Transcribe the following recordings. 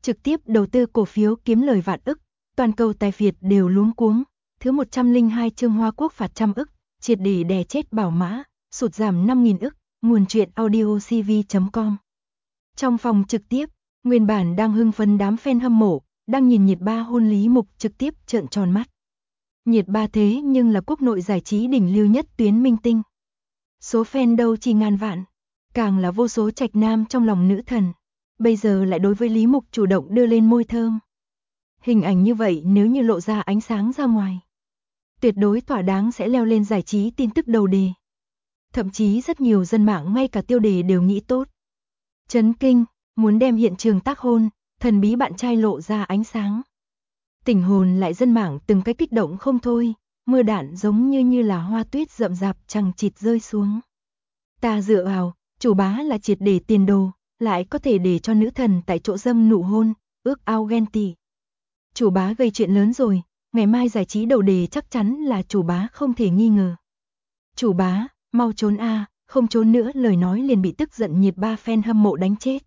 trực tiếp đầu tư cổ phiếu kiếm lời vạn ức, toàn cầu tài phiệt đều luống cuống. Thứ 102 chương Hoa Quốc phạt trăm ức, triệt để đè chết Bảo Mã, sụt giảm 5.000 ức, nguồn truyện audio cv.com. Trong phòng trực tiếp, nguyên bản đang hưng phấn đám fan hâm mộ, đang nhìn Nhiệt Ba hôn Lý Mục trực tiếp trợn tròn mắt. Nhiệt Ba thế nhưng là quốc nội giải trí đỉnh lưu nhất tuyến minh tinh. Số fan đâu chỉ ngàn vạn, càng là vô số trạch nam trong lòng nữ thần. Bây giờ lại đối với Lý Mục chủ động đưa lên môi thơm. Hình ảnh như vậy nếu như lộ ra ánh sáng ra ngoài, tuyệt đối thỏa đáng sẽ leo lên giải trí tin tức đầu đề. Thậm chí rất nhiều dân mạng ngay cả tiêu đề đều nghĩ tốt. Chấn kinh, muốn đem hiện trường tác hôn, thần bí bạn trai lộ ra ánh sáng. Tỉnh hồn lại dân mạng từng cái kích động không thôi, mưa đạn giống như là hoa tuyết rậm rạp chằng chịt rơi xuống. Ta dựa vào, chủ bá là triệt để tiền đồ, lại có thể để cho nữ thần tại chỗ dâm nụ hôn, ước ao ghen tị. Chủ bá gây chuyện lớn rồi, ngày mai giải trí đầu đề chắc chắn là chủ bá không thể nghi ngờ. Chủ bá, mau trốn a, không trốn nữa lời nói liền bị tức giận Nhiệt Ba fan hâm mộ đánh chết.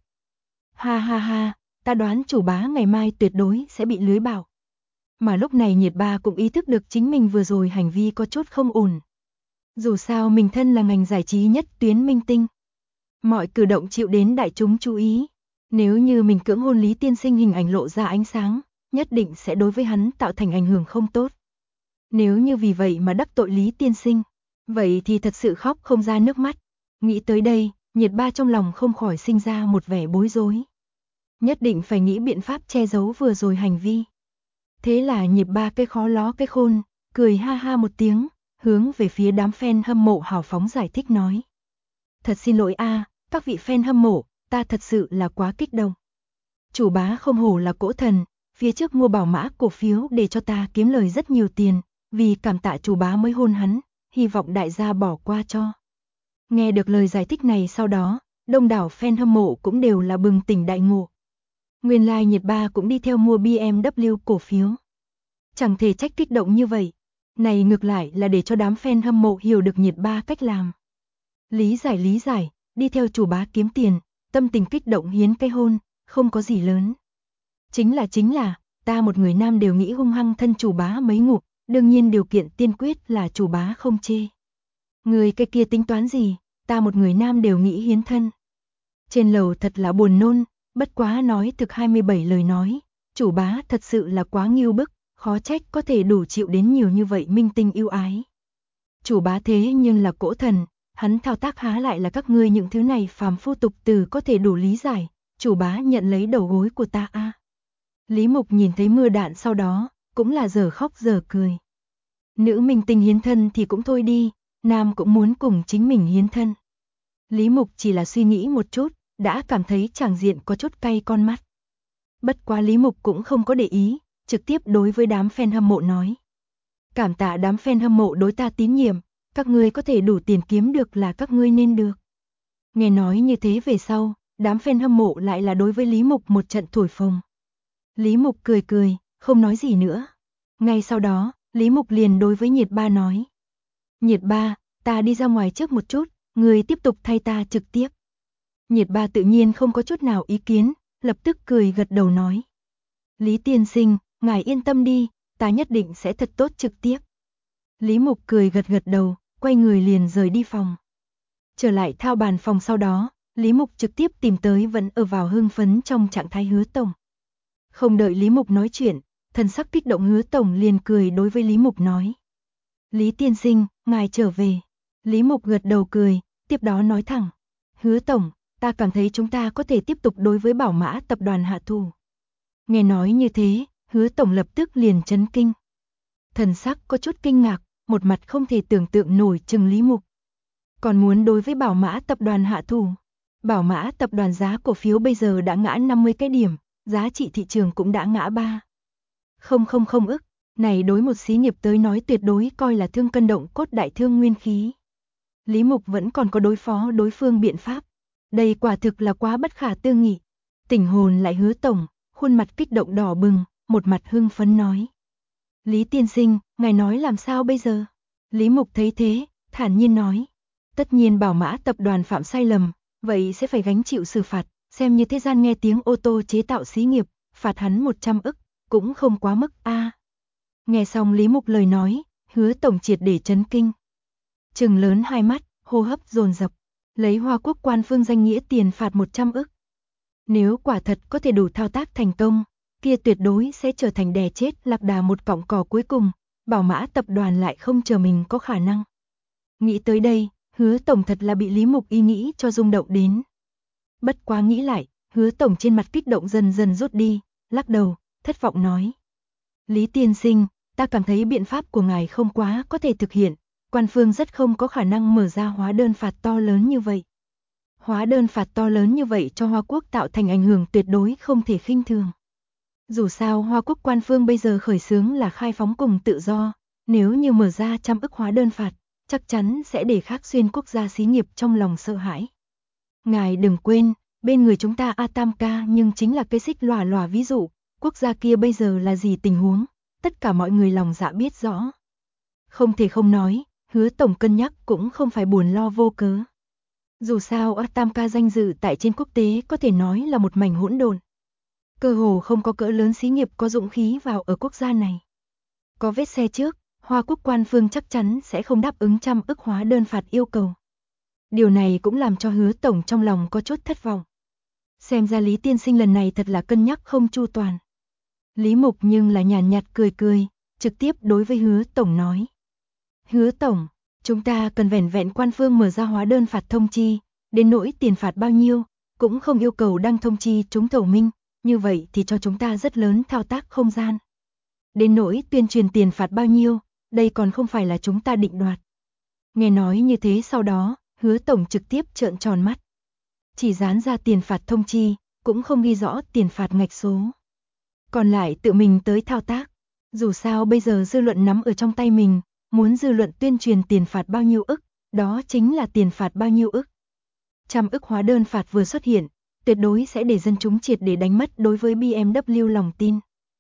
Ha ha ha, ta đoán chủ bá ngày mai tuyệt đối sẽ bị lưới bảo. Mà lúc này Nhiệt Ba cũng ý thức được chính mình vừa rồi hành vi có chút không ổn. Dù sao mình thân là ngành giải trí nhất tuyến minh tinh. Mọi cử động chịu đến đại chúng chú ý. Nếu như mình cưỡng hôn Lý tiên sinh hình ảnh lộ ra ánh sáng, nhất định sẽ đối với hắn tạo thành ảnh hưởng không tốt. Nếu như vì vậy mà đắc tội Lý tiên sinh, vậy thì thật sự khóc không ra nước mắt. Nghĩ tới đây, Nhiệt Ba trong lòng không khỏi sinh ra một vẻ bối rối. Nhất định phải nghĩ biện pháp che giấu vừa rồi hành vi. Thế là Nhiệt Ba cái khó ló cái khôn, cười ha ha một tiếng, hướng về phía đám fan hâm mộ hào phóng giải thích nói. Thật xin lỗi a, các vị fan hâm mộ, ta thật sự là quá kích động. Chủ bá không hổ là cỗ thần, phía trước mua Bảo Mã cổ phiếu để cho ta kiếm lời rất nhiều tiền, vì cảm tạ chủ bá mới hôn hắn, hy vọng đại gia bỏ qua cho. Nghe được lời giải thích này sau đó, đông đảo fan hâm mộ cũng đều là bừng tỉnh đại ngộ. Nguyên lai Nhiệt Ba cũng đi theo mua BMW cổ phiếu. Chẳng thể trách kích động như vậy. Này ngược lại là để cho đám fan hâm mộ hiểu được Nhiệt Ba cách làm. Lý giải, đi theo chủ bá kiếm tiền, tâm tình kích động hiến cái hôn, không có gì lớn. Chính là, ta một người nam đều nghĩ hung hăng thân chủ bá mấy ngụm, đương nhiên điều kiện tiên quyết là chủ bá không chê. Người cái kia tính toán gì, ta một người nam đều nghĩ hiến thân. Trên lầu thật là buồn nôn, bất quá nói thực 27 lời nói, chủ bá thật sự là quá nghiêu bức, khó trách có thể đủ chịu đến nhiều như vậy minh tinh yêu ái. Chủ bá thế nhưng là cỗ thần, hắn thao tác há lại là các ngươi những thứ này phàm phu tục từ có thể đủ lý giải, chủ bá nhận lấy đầu gối của ta a. Lý Mục nhìn thấy mưa đạn sau đó, cũng là giờ khóc giờ cười. Nữ minh tinh hiến thân thì cũng thôi đi, nam cũng muốn cùng chính mình hiến thân. Lý Mục chỉ là suy nghĩ một chút, đã cảm thấy tràng diện có chút cay con mắt. Bất quá Lý Mục cũng không có để ý, trực tiếp đối với đám fan hâm mộ nói. Cảm tạ đám fan hâm mộ đối ta tín nhiệm, các ngươi có thể đủ tiền kiếm được là các ngươi nên được. Nghe nói như thế về sau, đám fan hâm mộ lại là đối với Lý Mục một trận thổi phồng. Lý Mục cười, không nói gì nữa. Ngay sau đó, Lý Mục liền đối với Nhiệt Ba nói. Nhiệt Ba, ta đi ra ngoài trước một chút, người tiếp tục thay ta trực tiếp. Nhiệt Ba tự nhiên không có chút nào ý kiến, lập tức cười gật đầu nói. Lý tiên sinh, ngài yên tâm đi, ta nhất định sẽ thật tốt trực tiếp. Lý Mục cười gật đầu, quay người liền rời đi phòng. Trở lại thao bàn phòng sau đó, Lý Mục trực tiếp tìm tới vẫn ở vào hưng phấn trong trạng thái Hứa tổng. Không đợi Lý Mục nói chuyện, thần sắc kích động Hứa tổng liền cười đối với Lý Mục nói. Lý tiên sinh, ngài trở về. Lý Mục gật đầu cười, tiếp đó nói thẳng. Hứa tổng, ta cảm thấy chúng ta có thể tiếp tục đối với Bảo Mã tập đoàn hạ thủ. Nghe nói như thế, Hứa tổng lập tức liền chấn kinh. Thần sắc có chút kinh ngạc, một mặt không thể tưởng tượng nổi chừng Lý Mục. Còn muốn đối với Bảo Mã tập đoàn hạ thủ. Bảo Mã tập đoàn giá cổ phiếu bây giờ đã ngã 50 cái điểm, giá trị thị trường cũng đã ngã 3,000 ức. Này đối một xí nghiệp tới nói tuyệt đối coi là thương cân động cốt đại thương nguyên khí. Lý Mục vẫn còn có đối phó đối phương biện pháp. Đây quả thực là quá bất khả tư nghị. Tỉnh hồn lại Hứa tổng, khuôn mặt kích động đỏ bừng, một mặt hưng phấn nói. Lý tiên sinh, ngài nói làm sao bây giờ? Lý Mục thấy thế, thản nhiên nói. Tất nhiên Bảo Mã tập đoàn phạm sai lầm, vậy sẽ phải gánh chịu xử phạt, xem như thế gian nghe tiếng ô tô chế tạo xí nghiệp, phạt hắn 100 ức, cũng không quá mức a. Nghe xong Lý Mục lời nói, Hứa tổng triệt để chấn kinh. Trừng lớn hai mắt, hô hấp dồn dập, lấy Hoa Quốc Quan Phương danh nghĩa tiền phạt 100 ức. Nếu quả thật có thể đủ thao tác thành công, kia tuyệt đối sẽ trở thành đè chết lạc đà một cọng cỏ cuối cùng, Bảo Mã tập đoàn lại không chờ mình có khả năng. Nghĩ tới đây, Hứa tổng thật là bị Lý Mục ý nghĩ cho rung động đến. Bất quá nghĩ lại, Hứa tổng trên mặt kích động dần dần rút đi, lắc đầu, thất vọng nói: Lý tiên sinh, ta cảm thấy biện pháp của ngài không quá có thể thực hiện, Quan Phương rất không có khả năng mở ra hóa đơn phạt to lớn như vậy. Hóa đơn phạt to lớn như vậy cho Hoa Quốc tạo thành ảnh hưởng tuyệt đối không thể khinh thường. Dù sao Hoa Quốc Quan Phương bây giờ khởi xướng là khai phóng cùng tự do, nếu như mở ra 100 ức hóa đơn phạt, chắc chắn sẽ để khác xuyên quốc gia xí nghiệp trong lòng sợ hãi. Ngài đừng quên, bên người chúng ta A Tam ca nhưng chính là cái xích lòa lòa ví dụ, quốc gia kia bây giờ là gì tình huống, tất cả mọi người lòng dạ biết rõ. Không thể không nói, Hứa tổng cân nhắc cũng không phải buồn lo vô cớ. Dù sao A Tam ca danh dự tại trên quốc tế có thể nói là một mảnh hỗn độn. Cơ hồ không có cỡ lớn xí nghiệp có dũng khí vào ở quốc gia này. Có vết xe trước, Hoa Quốc Quan Phương chắc chắn sẽ không đáp ứng 100 ức hóa đơn phạt yêu cầu. Điều này cũng làm cho Hứa tổng trong lòng có chút thất vọng. Xem ra Lý tiên sinh lần này thật là cân nhắc không chu toàn. Lý Mục nhưng là nhàn nhạt cười cười, trực tiếp đối với Hứa tổng nói: Hứa tổng, chúng ta cần vẻn vẹn Quan Phương mở ra hóa đơn phạt thông chi, đến nỗi tiền phạt bao nhiêu, cũng không yêu cầu đăng thông chi chúng thầu minh, như vậy thì cho chúng ta rất lớn thao tác không gian. Đến nỗi tuyên truyền tiền phạt bao nhiêu, đây còn không phải là chúng ta định đoạt. Nghe nói như thế sau đó, Hứa tổng trực tiếp trợn tròn mắt. Chỉ dán ra tiền phạt thông chi, cũng không ghi rõ tiền phạt ngạch số. Còn lại tự mình tới thao tác. Dù sao bây giờ dư luận nắm ở trong tay mình, muốn dư luận tuyên truyền tiền phạt bao nhiêu ức, đó chính là tiền phạt bao nhiêu ức. 100 ức hóa đơn phạt vừa xuất hiện, tuyệt đối sẽ để dân chúng triệt để đánh mất đối với BMW lòng tin.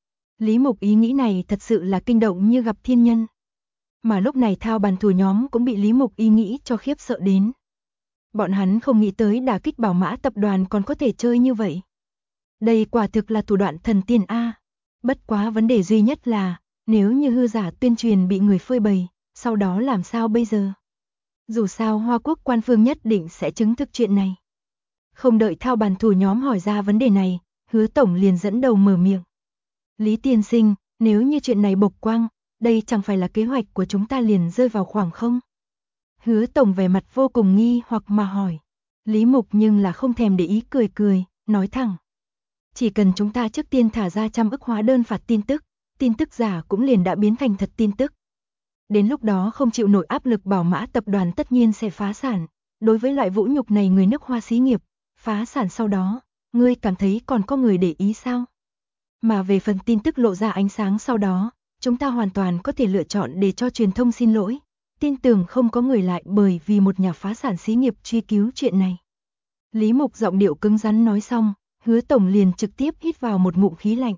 Lý Mục ý nghĩ này thật sự là kinh động như gặp thiên nhân. Mà lúc này thao bàn thủ nhóm cũng bị Lý Mục ý nghĩ cho khiếp sợ đến. Bọn hắn không nghĩ tới đả kích Bảo Mã tập đoàn còn có thể chơi như vậy. Đây quả thực là thủ đoạn thần tiên A. Bất quá vấn đề duy nhất là, nếu như hư giả tuyên truyền bị người phơi bày, sau đó làm sao bây giờ? Dù sao Hoa Quốc Quan Phương nhất định sẽ chứng thực chuyện này. Không đợi thao bàn thủ nhóm hỏi ra vấn đề này, Hứa tổng liền dẫn đầu mở miệng. Lý tiên sinh, nếu như chuyện này bộc quang, đây chẳng phải là kế hoạch của chúng ta liền rơi vào khoảng không? Hứa tổng vẻ mặt vô cùng nghi hoặc mà hỏi. Lý Mục nhưng là không thèm để ý cười cười, nói thẳng. Chỉ cần chúng ta trước tiên thả ra 100 ức hóa đơn phạt tin tức giả cũng liền đã biến thành thật tin tức. Đến lúc đó không chịu nổi áp lực Bảo Mã tập đoàn tất nhiên sẽ phá sản. Đối với loại vũ nhục này người nước Hoa xí nghiệp, phá sản sau đó, ngươi cảm thấy còn có người để ý sao? Mà về phần tin tức lộ ra ánh sáng sau đó, chúng ta hoàn toàn có thể lựa chọn để cho truyền thông xin lỗi. Tin tưởng không có người lại bởi vì một nhà phá sản xí nghiệp truy cứu chuyện này. Lý Mục giọng điệu cứng rắn nói xong, Hứa tổng liền trực tiếp hít vào một ngụm khí lạnh.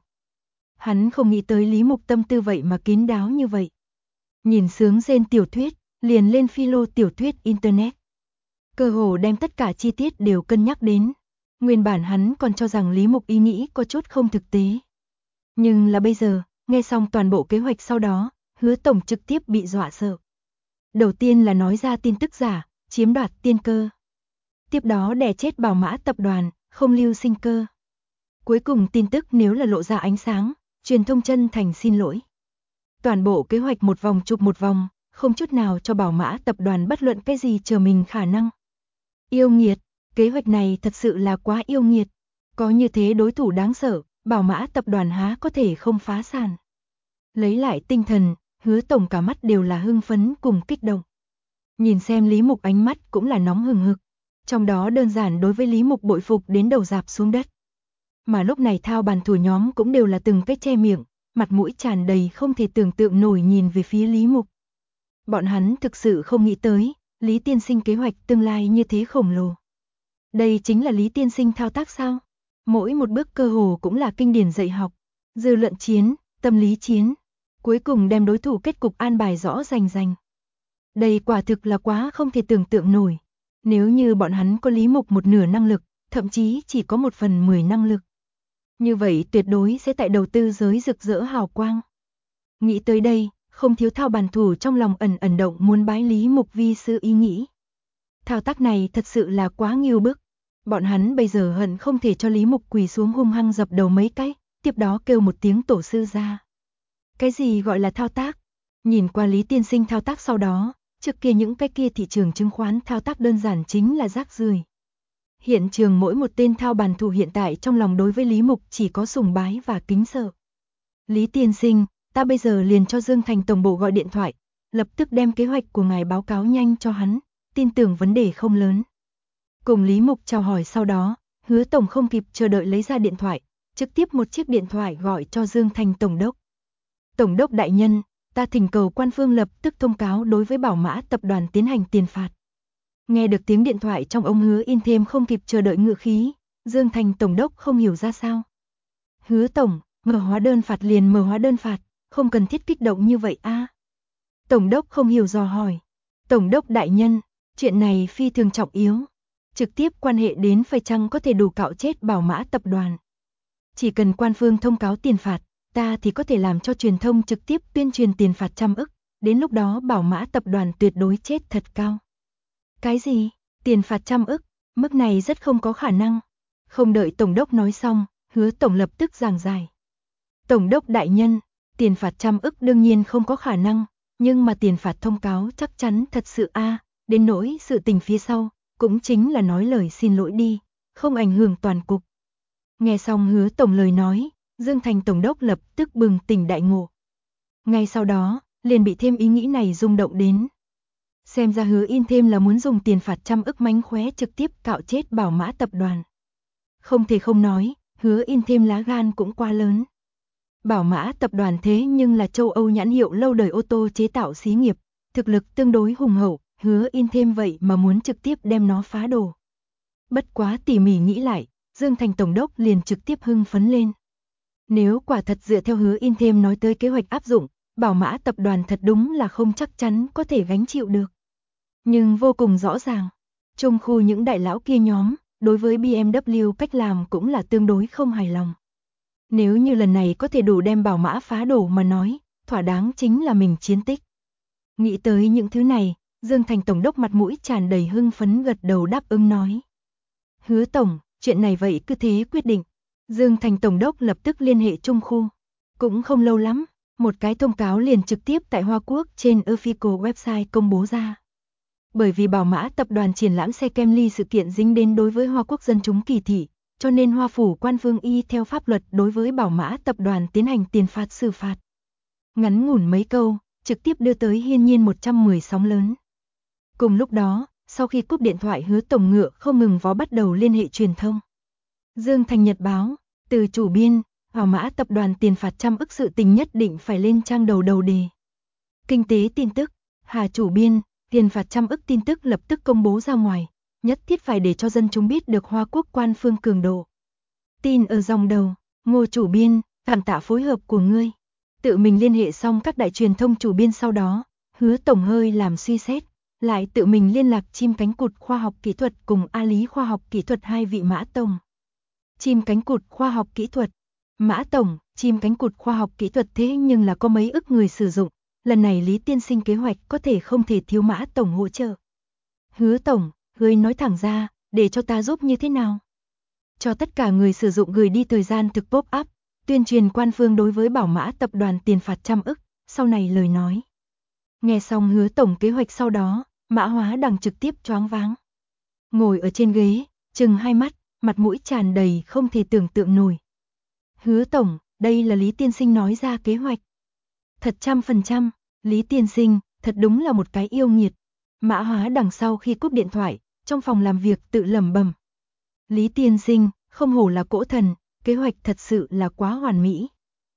Hắn không nghĩ tới Lý Mục tâm tư vậy mà kín đáo như vậy. Nhìn sướng rên tiểu thuyết, liền lên philo tiểu thuyết internet. Cơ hồ đem tất cả chi tiết đều cân nhắc đến. Nguyên bản hắn còn cho rằng Lý Mục ý nghĩ có chút không thực tế. Nhưng là bây giờ, nghe xong toàn bộ kế hoạch sau đó, Hứa tổng trực tiếp bị dọa sợ. Đầu tiên là nói ra tin tức giả, chiếm đoạt tiên cơ. Tiếp đó đè chết Bảo Mã tập đoàn, không lưu sinh cơ. Cuối cùng tin tức nếu là lộ ra ánh sáng, truyền thông chân thành xin lỗi. Toàn bộ kế hoạch một vòng chụp một vòng, không chút nào cho Bảo Mã tập đoàn bất luận cái gì chờ mình khả năng. Yêu nghiệt, kế hoạch này thật sự là quá yêu nghiệt. Có như thế đối thủ đáng sợ, Bảo Mã tập đoàn há có thể không phá sản. Lấy lại tinh thần, Hứa tổng cả mắt đều là hưng phấn cùng kích động. Nhìn xem Lý Mục ánh mắt cũng là nóng hừng hực. Trong đó đơn giản đối với Lý Mục bội phục đến đầu rạp xuống đất. Mà lúc này thao bàn thủ nhóm cũng đều là từng cái che miệng, mặt mũi tràn đầy không thể tưởng tượng nổi nhìn về phía Lý Mục. Bọn hắn thực sự không nghĩ tới, Lý tiên sinh kế hoạch tương lai như thế khổng lồ. Đây chính là Lý tiên sinh thao tác sao? Mỗi một bước cơ hồ cũng là kinh điển dạy học, dư luận chiến, tâm lý chiến, cuối cùng đem đối thủ kết cục an bài rõ rành rành. Đây quả thực là quá không thể tưởng tượng nổi. Nếu như bọn hắn có Lý Mục một nửa năng lực, thậm chí chỉ có 1/10 năng lực. Như vậy tuyệt đối sẽ tại đầu tư giới rực rỡ hào quang. Nghĩ tới đây, không thiếu thao bàn thủ trong lòng ẩn ẩn động muốn bái Lý Mục vi sư ý nghĩ. Thao tác này thật sự là quá nghiêu bức. Bọn hắn bây giờ hận không thể cho Lý Mục quỳ xuống hung hăng dập đầu mấy cái, tiếp đó kêu một tiếng tổ sư ra. Cái gì gọi là thao tác? Nhìn qua Lý tiên sinh thao tác sau đó, trước kia những cái kia thị trường chứng khoán thao tác đơn giản chính là rác rưởi. Hiện trường mỗi một tên thao bàn thủ hiện tại trong lòng đối với Lý Mục chỉ có sùng bái và kính sợ. Lý tiên sinh, ta bây giờ liền cho Dương Thành tổng bộ gọi điện thoại, lập tức đem kế hoạch của ngài báo cáo nhanh cho hắn, tin tưởng vấn đề không lớn. Cùng Lý Mục chào hỏi sau đó, Hứa tổng không kịp chờ đợi lấy ra điện thoại, trực tiếp một chiếc điện thoại gọi cho Dương Thành tổng đốc. Tổng đốc đại nhân, ta thỉnh cầu quan phương lập tức thông cáo đối với Bảo Mã tập đoàn tiến hành tiền phạt. Nghe được tiếng điện thoại trong ông Hứa in thêm không kịp chờ đợi ngựa khí, Dương Thành tổng đốc không hiểu ra sao. Hứa tổng, mở hóa đơn phạt liền mở hóa đơn phạt, không cần thiết kích động như vậy a. Tổng đốc không hiểu dò hỏi. Tổng đốc đại nhân, chuyện này phi thường trọng yếu. Trực tiếp quan hệ đến phải chăng có thể đủ cạo chết Bảo Mã tập đoàn. Chỉ cần quan phương thông cáo tiền phạt, ta thì có thể làm cho truyền thông trực tiếp tuyên truyền tiền phạt 100 ức, đến lúc đó Bảo Mã tập đoàn tuyệt đối chết thật cao. Cái gì? Tiền phạt 100 ức? Mức này rất không có khả năng. Không đợi tổng đốc nói xong, Hứa tổng lập tức giảng giải. Tổng đốc đại nhân, tiền phạt 100 ức đương nhiên không có khả năng, nhưng mà tiền phạt thông cáo chắc chắn thật sự đến nỗi sự tình phía sau, cũng chính là nói lời xin lỗi đi, không ảnh hưởng toàn cục. Nghe xong Hứa tổng lời nói, Dương Thành tổng đốc lập tức bừng tỉnh đại ngộ. Ngay sau đó, liền bị thêm ý nghĩ này rung động đến. Xem ra Hứa in thêm là muốn dùng tiền phạt 100 ức mánh khóe trực tiếp cạo chết Bảo Mã tập đoàn. Không thể không nói, Hứa in thêm lá gan cũng quá lớn. Bảo Mã tập đoàn thế nhưng là châu Âu nhãn hiệu lâu đời ô tô chế tạo xí nghiệp, thực lực tương đối hùng hậu, Hứa in thêm vậy mà muốn trực tiếp đem nó phá đổ. Bất quá tỉ mỉ nghĩ lại, Dương Thành tổng đốc liền trực tiếp hưng phấn lên. Nếu quả thật dựa theo Hứa in thêm nói tới kế hoạch áp dụng, Bảo Mã tập đoàn thật đúng là không chắc chắn có thể gánh chịu được. Nhưng vô cùng rõ ràng, trong khu những đại lão kia nhóm, đối với BMW cách làm cũng là tương đối không hài lòng. Nếu như lần này có thể đủ đem Bảo Mã phá đổ mà nói, thỏa đáng chính là mình chiến tích. Nghĩ tới những thứ này, Dương Thành tổng đốc mặt mũi tràn đầy hưng phấn gật đầu đáp ứng nói. Hứa tổng, chuyện này vậy cứ thế quyết định. Dương Thành tổng đốc lập tức liên hệ trung khu. Cũng không lâu lắm, một cái thông cáo liền trực tiếp tại Hoa Quốc trên official website công bố ra. Bởi vì Bảo Mã tập đoàn triển lãm xe Camry sự kiện dính đến đối với Hoa Quốc dân chúng kỳ thị, cho nên Hoa phủ quan phương y theo pháp luật đối với Bảo Mã tập đoàn tiến hành tiền phạt xử phạt. Ngắn ngủn mấy câu, trực tiếp đưa tới hiên nhiên 110 sóng lớn. Cùng lúc đó, sau khi cúp điện thoại Hứa tổng ngựa không ngừng vó bắt đầu liên hệ truyền thông. Dương Thành Nhật báo, từ chủ biên, Bảo Mã tập đoàn tiền phạt 100 ức sự tình nhất định phải lên trang đầu đề. Kinh tế tin tức, Hà chủ biên, tiền phạt 100 ức tin tức lập tức công bố ra ngoài, nhất thiết phải để cho dân chúng biết được Hoa Quốc quan phương cường độ. Tin ở dòng đầu, Ngô chủ biên, cảm tạ phối hợp của ngươi. Tự mình liên hệ xong các đại truyền thông chủ biên sau đó, Hứa tổng hơi làm suy xét, lại tự mình liên lạc chim cánh cụt khoa học kỹ thuật cùng A Lý khoa học kỹ thuật hai vị Mã tổng. Chim cánh cụt khoa học kỹ thuật, Mã tổng, chim cánh cụt khoa học kỹ thuật thế nhưng là có mấy ức người sử dụng, lần này Lý tiên sinh kế hoạch có thể không thể thiếu Mã tổng hỗ trợ. Hứa tổng, ngươi nói thẳng ra, để cho ta giúp như thế nào? Cho tất cả người sử dụng gửi đi thời gian thực pop-up, tuyên truyền quan phương đối với Bảo Mã tập đoàn tiền phạt 100 ức, sau này lời nói. Nghe xong Hứa tổng kế hoạch sau đó, Mã Hóa Đằng trực tiếp choáng váng. Ngồi ở trên ghế, trừng hai mắt, mặt mũi tràn đầy không thể tưởng tượng nổi. Hứa tổng, đây là Lý tiên sinh nói ra kế hoạch. Thật 100%, Lý tiên sinh, thật đúng là một cái yêu nghiệt. Mã Hóa Đằng sau khi cúp điện thoại, trong phòng làm việc tự lẩm bẩm. Lý tiên sinh, không hổ là cỗ thần, kế hoạch thật sự là quá hoàn mỹ.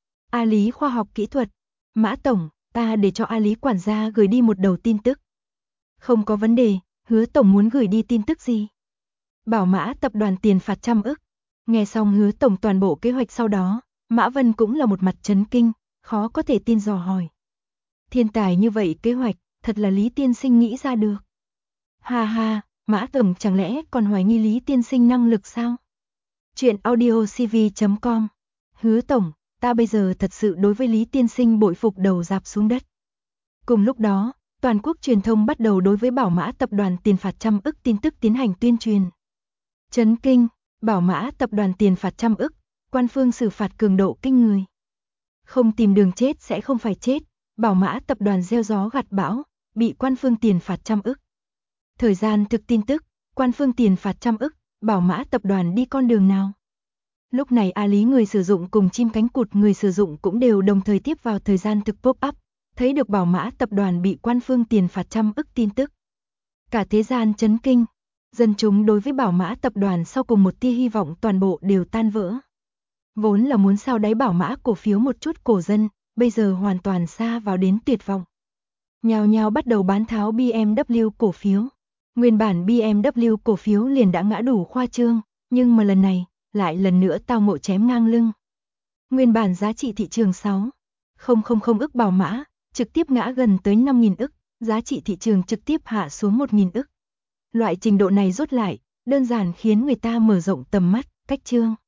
A Lý khoa học kỹ thuật, Mã tổng, ta để cho A Lý quản gia gửi đi một đầu tin tức. Không có vấn đề, Hứa tổng muốn gửi đi tin tức gì? Bảo Mã tập đoàn tiền phạt 100 ức. Nghe xong Hứa tổng toàn bộ kế hoạch sau đó, Mã Vân cũng là một mặt chấn kinh, khó có thể tin dò hỏi. Thiên tài như vậy kế hoạch, thật là Lý tiên sinh nghĩ ra được. Ha ha, Mã tổng chẳng lẽ còn hoài nghi Lý tiên sinh năng lực sao? Chuyện audio cv.com. Hứa tổng, ta bây giờ thật sự đối với Lý tiên sinh bội phục đầu rạp xuống đất. Cùng lúc đó, toàn quốc truyền thông bắt đầu đối với Bảo Mã tập đoàn tiền phạt trăm ức tin tức tiến hành tuyên truyền. Chấn kinh, Bảo Mã tập đoàn tiền phạt trăm ức, quan phương xử phạt cường độ kinh người. Không tìm đường chết sẽ không phải chết, Bảo Mã tập đoàn gieo gió gặt bão, bị quan phương tiền phạt trăm ức. Thời gian thực tin tức, quan phương tiền phạt trăm ức, Bảo Mã tập đoàn đi con đường nào? Lúc này Lý người sử dụng cùng chim cánh cụt người sử dụng cũng đều đồng thời tiếp vào thời gian thực pop up, thấy được Bảo Mã tập đoàn bị quan phương tiền phạt trăm ức tin tức. Cả thế gian chấn kinh, dân chúng đối với Bảo Mã tập đoàn sau cùng một tia hy vọng toàn bộ đều tan vỡ. Vốn là muốn sao đáy Bảo Mã cổ phiếu một chút cổ dân, bây giờ hoàn toàn xa vào đến tuyệt vọng. Nhào nhào bắt đầu bán tháo BMW cổ phiếu. Nguyên bản BMW cổ phiếu liền đã ngã đủ khoa trương, nhưng mà lần này, lại lần nữa tao ngộ chém ngang lưng. Nguyên bản giá trị thị trường 6.000 ức Bảo Mã, trực tiếp ngã gần tới 5.000 ức, giá trị thị trường trực tiếp hạ xuống 1.000 ức. Loại trình độ này rút lại, đơn giản khiến người ta mở rộng tầm mắt, cách chương.